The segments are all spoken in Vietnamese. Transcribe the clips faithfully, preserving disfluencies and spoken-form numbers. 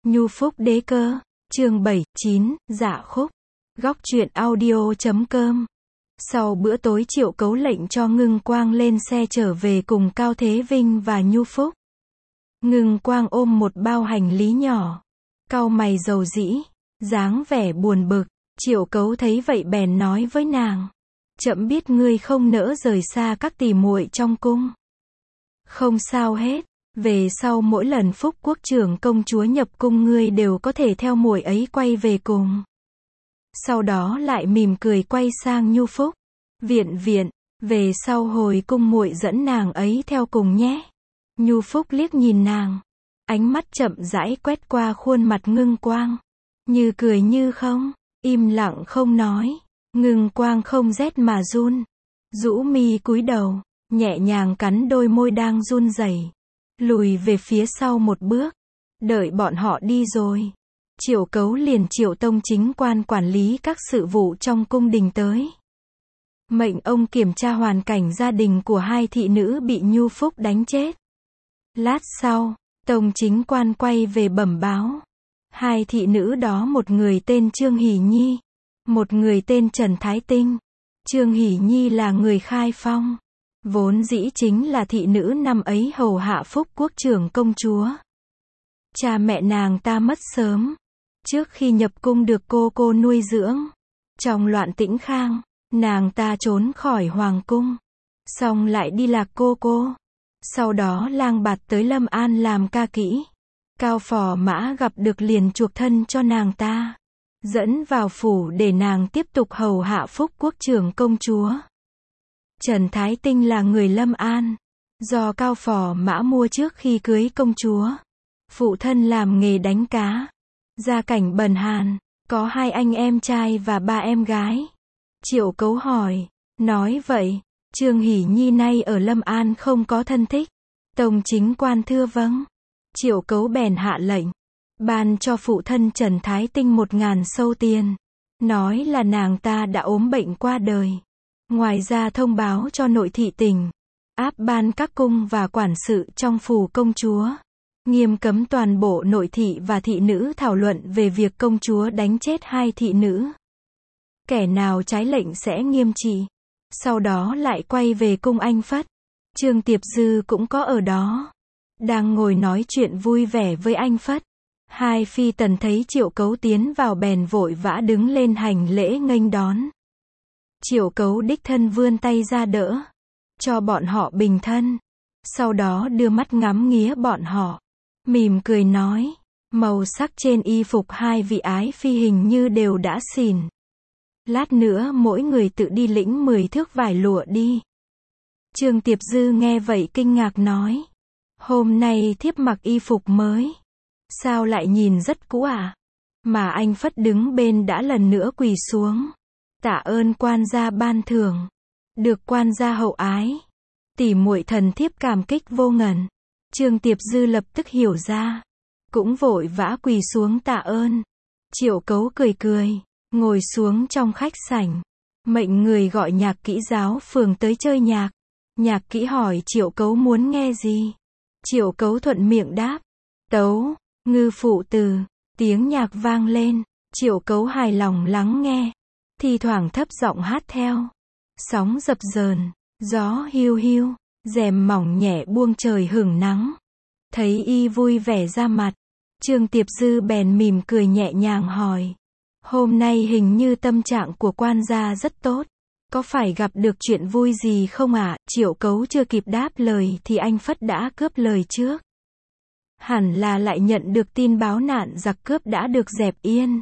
Nhu Phúc Đế Cơ, chương bảy, chín, Dạ Khúc. Góc truyện audio chấm com. Sau bữa tối Triệu Cấu lệnh cho Ngưng Quang lên xe trở về cùng Cao Thế Vinh và Nhu Phúc. Ngưng Quang ôm một bao hành lý nhỏ, cau mày rầu rĩ, dáng vẻ buồn bực. Triệu Cấu thấy vậy bèn nói với nàng: "Trẫm biết ngươi không nỡ rời xa các tỉ muội trong cung. Không sao hết, về sau mỗi lần Phúc Quốc trưởng công chúa nhập cung ngươi đều có thể theo muội ấy quay về cùng." Sau đó lại mỉm cười quay sang Nhu Phúc: "Viện viện, về sau hồi cung muội dẫn nàng ấy theo cùng nhé." Nhu Phúc liếc nhìn nàng, ánh mắt chậm rãi quét qua khuôn mặt Ngưng Quang, như cười như không, im lặng không nói. Ngưng Quang không rét mà run, rũ mi cúi đầu, nhẹ nhàng cắn đôi môi đang run rẩy, lùi về phía sau một bước. Đợi bọn họ đi rồi, Triệu Cấu liền triệu tông chính quan quản lý các sự vụ trong cung đình tới, mệnh ông kiểm tra hoàn cảnh gia đình của hai thị nữ bị Nhu Phúc đánh chết. Lát sau, tông chính quan quay về bẩm báo, hai thị nữ đó một người tên Trương Hỷ Nhi, một người tên Trần Thái Tinh. Trương Hỷ Nhi là người Khai Phong, vốn dĩ chính là thị nữ năm ấy hầu hạ Phúc Quốc trưởng công chúa. Cha mẹ nàng ta mất sớm, trước khi nhập cung được cô cô nuôi dưỡng. Trong loạn Tĩnh Khang, nàng ta trốn khỏi hoàng cung, xong lại đi lạc cô cô. Sau đó lang bạt tới Lâm An làm ca kỹ. Cao Phò Mã gặp được liền chuộc thân cho nàng ta, dẫn vào phủ để nàng tiếp tục hầu hạ Phúc Quốc trưởng công chúa. Trần Thái Tinh là người Lâm An, do Cao Phò Mã mua trước khi cưới công chúa. Phụ thân làm nghề đánh cá, gia cảnh bần hàn, có hai anh em trai và ba em gái. Triệu Cấu hỏi, nói vậy, Trương Hỷ Nhi nay ở Lâm An không có thân thích? Tông chính quan thưa vâng. Triệu Cấu bèn hạ lệnh, ban cho phụ thân Trần Thái Tinh một ngàn sâu tiền, nói là nàng ta đã ốm bệnh qua đời. Ngoài ra thông báo cho nội thị tỉnh, áp ban các cung và quản sự trong phủ công chúa, nghiêm cấm toàn bộ nội thị và thị nữ thảo luận về việc công chúa đánh chết hai thị nữ. Kẻ nào trái lệnh sẽ nghiêm trị. Sau đó lại quay về cung Anh Phất. Trương Tiệp Dư cũng có ở đó, đang ngồi nói chuyện vui vẻ với Anh Phất. Hai phi tần thấy Triệu Cấu tiến vào bèn vội vã đứng lên hành lễ nghênh đón. Triệu Cấu đích thân vươn tay ra đỡ, cho bọn họ bình thân. Sau đó đưa mắt ngắm nghía bọn họ, mỉm cười nói, màu sắc trên y phục hai vị ái phi hình như đều đã xỉn. Lát nữa mỗi người tự đi lĩnh mười thước vải lụa đi. Trương Tiệp Dư nghe vậy kinh ngạc nói, hôm nay thiếp mặc y phục mới, sao lại nhìn rất cũ à? Mà Anh Phất đứng bên đã lần nữa quỳ xuống, tạ ơn quan gia ban thưởng, được quan gia hậu ái, tỉ muội thần thiếp cảm kích vô ngần. Trương Tiệp Dư lập tức hiểu ra, cũng vội vã quỳ xuống tạ ơn. Triệu Cấu cười cười, ngồi xuống trong khách sảnh, mệnh người gọi nhạc kỹ giáo phường tới chơi nhạc. Nhạc kỹ hỏi Triệu Cấu muốn nghe gì. Triệu Cấu thuận miệng đáp, tấu, ngư phụ từ. Tiếng nhạc vang lên, Triệu Cấu hài lòng lắng nghe, thi thoảng thấp giọng hát theo. Sóng dập dờn, gió hiu hiu, rèm mỏng nhẹ buông trời hửng nắng. Thấy y vui vẻ ra mặt, Trương Tiệp Dư bèn mỉm cười nhẹ nhàng hỏi, hôm nay hình như tâm trạng của quan gia rất tốt, có phải gặp được chuyện vui gì không ạ? À? Triệu Cấu chưa kịp đáp lời thì Anh Phất đã cướp lời trước. Hẳn là lại nhận được tin báo nạn giặc cướp đã được dẹp yên.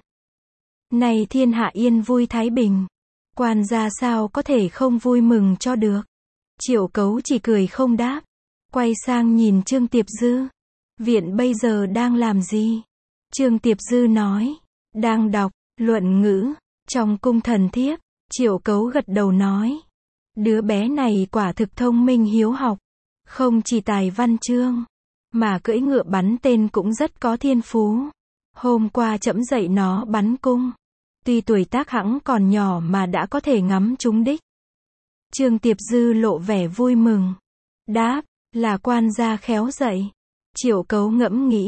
Này thiên hạ yên vui thái bình, quan gia sao có thể không vui mừng cho được. Triệu Cấu chỉ cười không đáp, quay sang nhìn Trương Tiệp Dư, viện bây giờ đang làm gì? Trương Tiệp Dư nói, đang đọc luận ngữ trong cung thần thiếp. Triệu Cấu gật đầu nói, đứa bé này quả thực thông minh hiếu học, không chỉ tài văn chương, mà cưỡi ngựa bắn tên cũng rất có thiên phú. Hôm qua trẫm dạy nó bắn cung, tuy tuổi tác hẵng còn nhỏ mà đã có thể ngắm trúng đích. Trương Tiệp Dư lộ vẻ vui mừng, đáp, là quan gia khéo dạy. Triệu Cấu ngẫm nghĩ,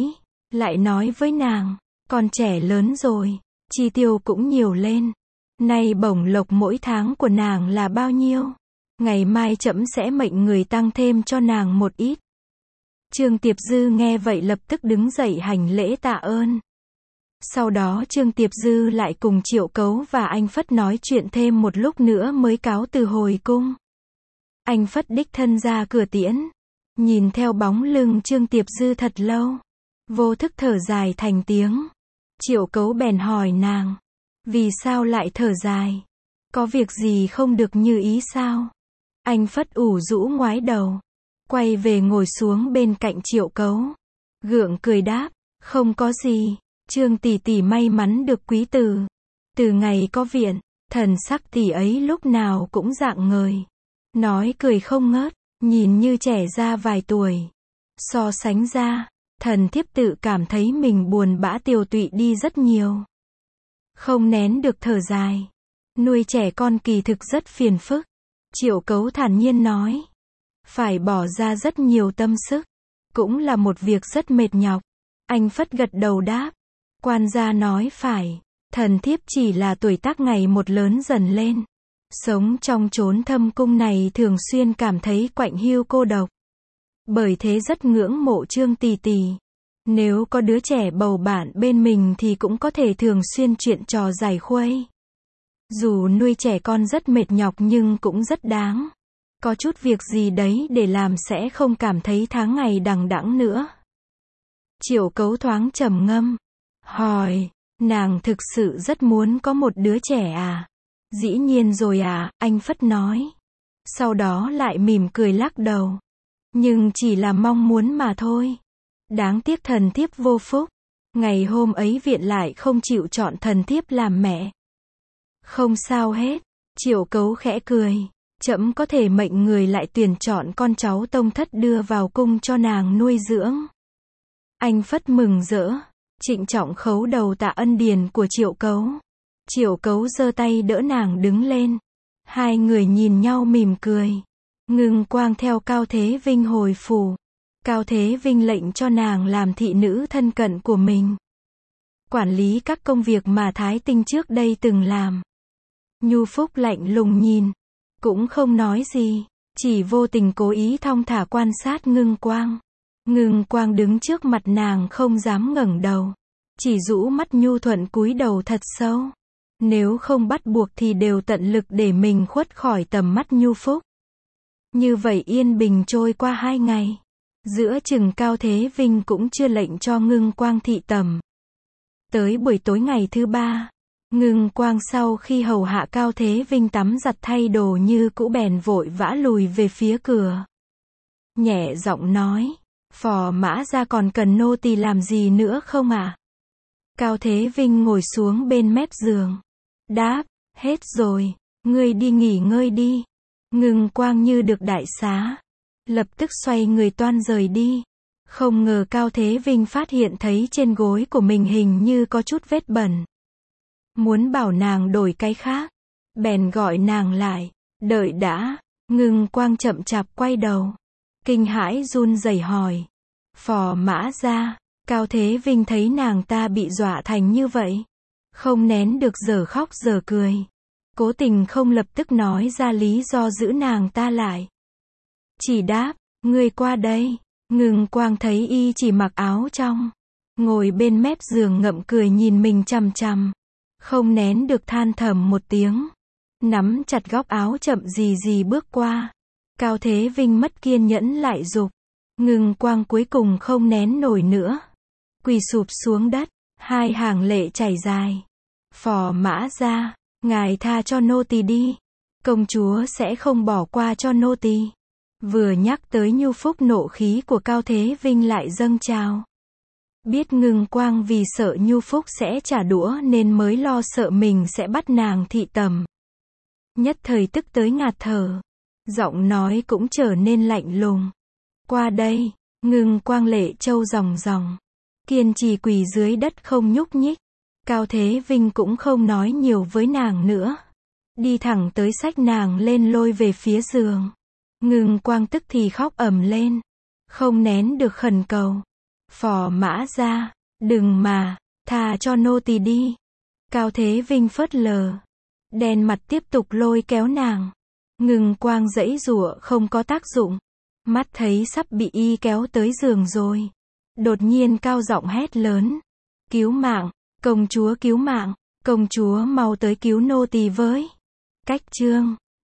Lại nói với nàng, con trẻ lớn rồi, chi tiêu cũng nhiều lên. Nay bổng lộc mỗi tháng của nàng là bao nhiêu? Ngày mai trẫm sẽ mệnh người tăng thêm cho nàng một ít. Trương Tiệp Dư nghe vậy lập tức đứng dậy hành lễ tạ ơn. Sau đó Trương Tiệp Dư lại cùng Triệu Cấu và anh Phất nói chuyện thêm một lúc nữa mới cáo từ hồi cung. Anh Phất đích thân ra cửa tiễn. Nhìn theo bóng lưng Trương Tiệp Dư thật lâu. Vô thức thở dài thành tiếng. Triệu Cấu bèn hỏi nàng. Vì sao lại thở dài? Có việc gì không được như ý sao? Anh Phất ủ rũ ngoái đầu. Quay về ngồi xuống bên cạnh Triệu Cấu. Gượng cười đáp. Không có gì. Trương tỷ tỷ may mắn được quý tử. Từ ngày có viện, thần sắc tỷ ấy lúc nào cũng rạng ngời. Nói cười không ngớt, nhìn như trẻ ra vài tuổi. So sánh ra, thần thiếp tự cảm thấy mình buồn bã tiều tụy đi rất nhiều. Không nén được thở dài. Nuôi trẻ con kỳ thực rất phiền phức. Triệu Cấu thản nhiên nói. Phải bỏ ra rất nhiều tâm sức. Cũng là một việc rất mệt nhọc. Anh Phất gật đầu đáp. Quan gia nói phải. Thần thiếp chỉ là tuổi tác ngày một lớn dần lên. Sống trong chốn thâm cung này thường xuyên cảm thấy quạnh hiu cô độc. Bởi thế rất ngưỡng mộ Trương tỷ tỷ. Nếu có đứa trẻ bầu bạn bên mình thì cũng có thể thường xuyên chuyện trò giải khuây. Dù nuôi trẻ con rất mệt nhọc nhưng cũng rất đáng. Có chút việc gì đấy để làm sẽ không cảm thấy tháng ngày đằng đẵng nữa. Triệu Cấu thoáng trầm ngâm. Hỏi, nàng thực sự rất muốn có một đứa trẻ à? Dĩ nhiên rồi à, anh Phất nói. Sau đó lại mỉm cười lắc đầu. Nhưng chỉ là mong muốn mà thôi. Đáng tiếc thần thiếp vô phúc. Ngày hôm ấy viện lại không chịu chọn thần thiếp làm mẹ. Không sao hết. Triệu Cấu khẽ cười. Trẫm có thể mệnh người lại tuyển chọn con cháu tông thất đưa vào cung cho nàng nuôi dưỡng. Anh Phất mừng rỡ. Trịnh trọng khấu đầu tạ ân điền của Triệu Cấu. Triệu Cấu giơ tay đỡ nàng đứng lên. Hai người nhìn nhau mỉm cười. Ngưng quang theo Cao Thế Vinh hồi phủ. Cao Thế Vinh lệnh cho nàng làm thị nữ thân cận của mình. Quản lý các công việc mà Thái Tinh trước đây từng làm. Nhu Phúc lạnh lùng nhìn. Cũng không nói gì. Chỉ vô tình cố ý thong thả quan sát Ngưng Quang. Ngưng Quang đứng trước mặt nàng không dám ngẩng đầu. Chỉ rũ mắt nhu thuận cúi đầu thật sâu. Nếu không bắt buộc thì đều tận lực để mình khuất khỏi tầm mắt Nhu Phúc. Như vậy yên bình trôi qua hai ngày. Giữa chừng Cao Thế Vinh cũng chưa lệnh cho Ngưng Quang thị tầm. Tới buổi tối ngày thứ ba, Ngưng Quang sau khi hầu hạ Cao Thế Vinh tắm giặt thay đồ như cũ bèn vội vã lùi về phía cửa. Nhẹ giọng nói. Phò mã ra còn cần nô tỳ làm gì nữa không ạ? À? Cao Thế Vinh ngồi xuống bên mép giường. Đáp, hết rồi, ngươi đi nghỉ ngơi đi. Ngưng Quang như được đại xá. Lập tức xoay người toan rời đi. Không ngờ Cao Thế Vinh phát hiện thấy trên gối của mình hình như có chút vết bẩn. Muốn bảo nàng đổi cái khác. Bèn gọi nàng lại. Đợi đã. Ngưng Quang chậm chạp quay đầu. Kinh hãi run rẩy hỏi. Phò mã ra. Cao Thế Vinh thấy nàng ta bị dọa thành như vậy. Không nén được giờ khóc giờ cười. Cố tình không lập tức nói ra lý do giữ nàng ta lại. Chỉ đáp, ngươi qua đây. Ngưng Quang thấy y chỉ mặc áo trong. Ngồi bên mép giường ngậm cười nhìn mình chằm chằm. Không nén được than thầm một tiếng. Nắm chặt góc áo chậm gì gì bước qua. Cao Thế Vinh mất kiên nhẫn lại giục. Ngưng Quang cuối cùng không nén nổi nữa. Quỳ sụp xuống đất. Hai hàng lệ chảy dài. Phò mã ra. Ngài tha cho nô tỳ đi. Công chúa sẽ không bỏ qua cho nô tỳ. Vừa nhắc tới Nhu Phúc nộ khí của Cao Thế Vinh lại dâng trào. Biết Ngưng Quang vì sợ Nhu Phúc sẽ trả đũa nên mới lo sợ mình sẽ bắt nàng thị tầm. Nhất thời tức tới ngạt thở. Giọng nói cũng trở nên lạnh lùng. Qua đây. Ngưng Quang lệ trâu ròng ròng. Kiên trì quỳ dưới đất không nhúc nhích. Cao Thế Vinh cũng không nói nhiều với nàng nữa. Đi thẳng tới xách nàng lên lôi về phía giường. Ngưng Quang tức thì khóc ầm lên. Không nén được khẩn cầu. Phò mã ra. Đừng mà, thà cho nô tỳ đi. Cao Thế Vinh phớt lờ. Đen mặt tiếp tục lôi kéo nàng. Ngưng quang giãy giụa không có tác dụng. Mắt thấy sắp bị y kéo tới giường rồi. Đột nhiên cao giọng hét lớn. Cứu mạng, công chúa cứu mạng, công chúa mau tới cứu nô tỳ với. Cách chương